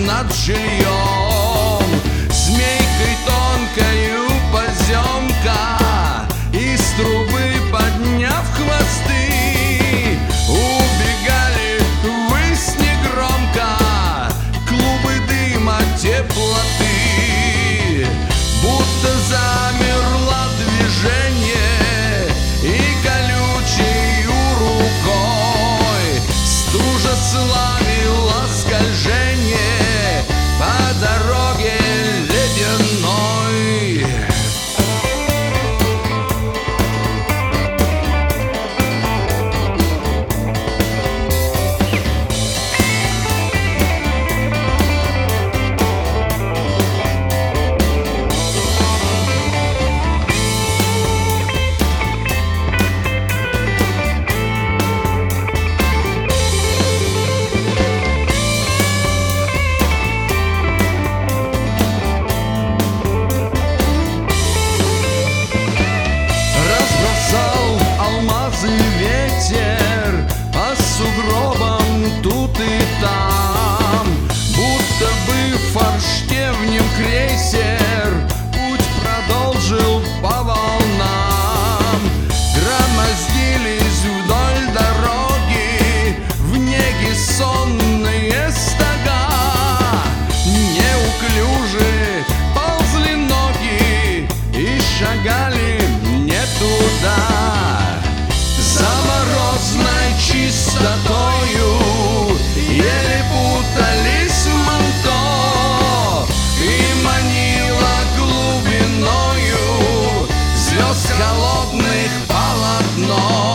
над жильем. Змейкой тонкою поземка, из трубы подняв хвосты, убегали ввысь негромко клубы дыма теплоты. Будто замерло движение, и колючею рукой стужа славила скольжение по дороге ледяной. Ветер по сугробам тут и там, будто бы форштевнем крейсер путь продолжил по волнам. Громоздились вдоль дороги в неге сонные стога, неуклюже ползли ноги и шагали не туда. За морозной чистотою еле путались в манто, и манила глубиною звезд холодных полотно.